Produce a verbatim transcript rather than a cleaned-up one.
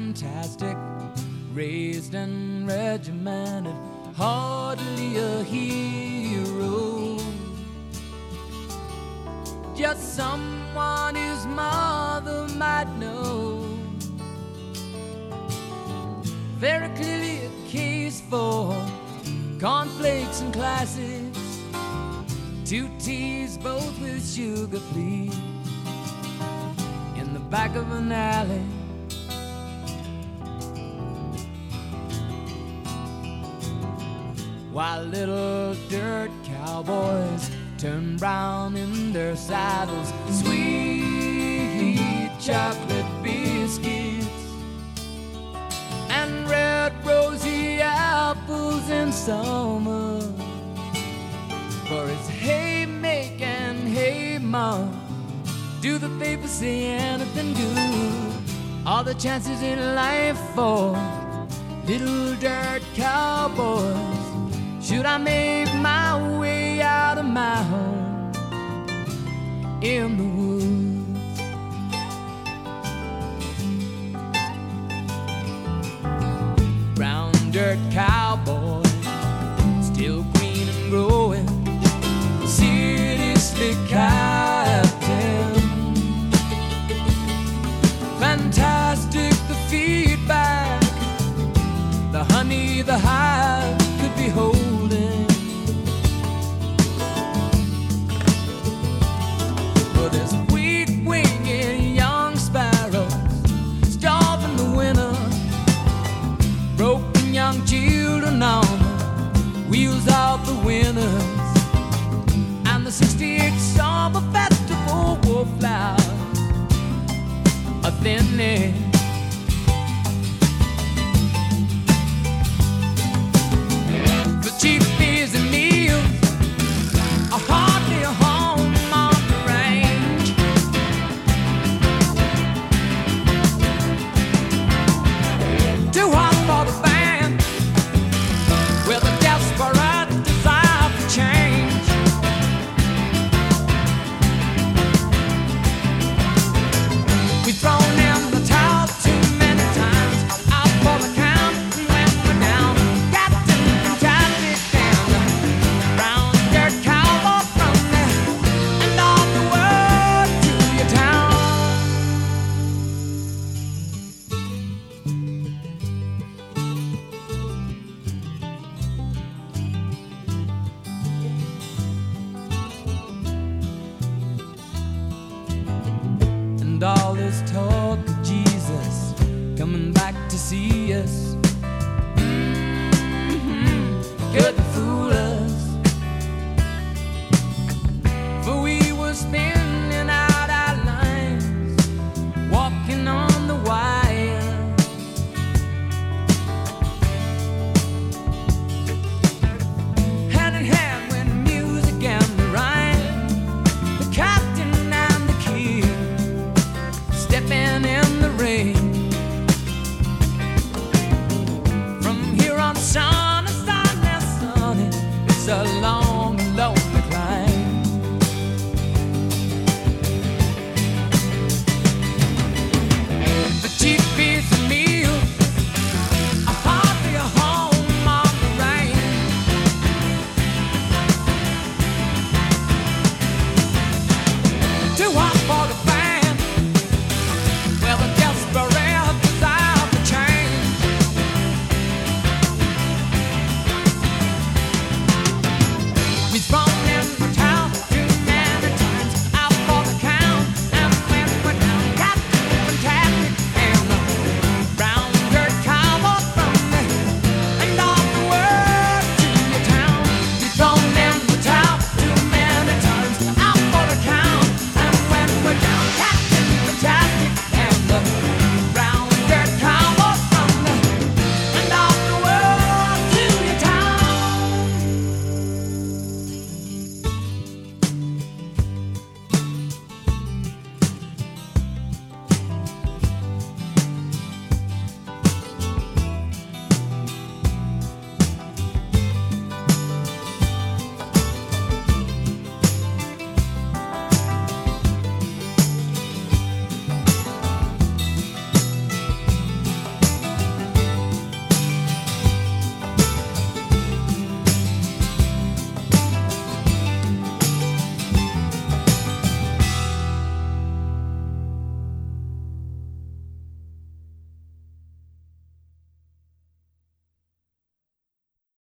fantastic, raised and regimented, hardly a hero, just someone his mother might know. Very clearly a case for cornflakes and classics, two teas both with sugar, please, in the back of an alley. While little dirt cowboys turn brown in their saddles, sweet chocolate biscuits and red rosy apples in summer. For it's hey make and hey mom, do the papers say anything good? All the chances in life for little dirt cowboys. Should I make my way out of my home in the woods? Brown dirt cowboy, still green and growing, city slick captain. Fantastic the feedback, the honey the hive could be holding. But there's weak-winged young sparrows starving the winter, broken young children on the wheels of the winners, and the sixty-eight summer festival wallflowers are thinning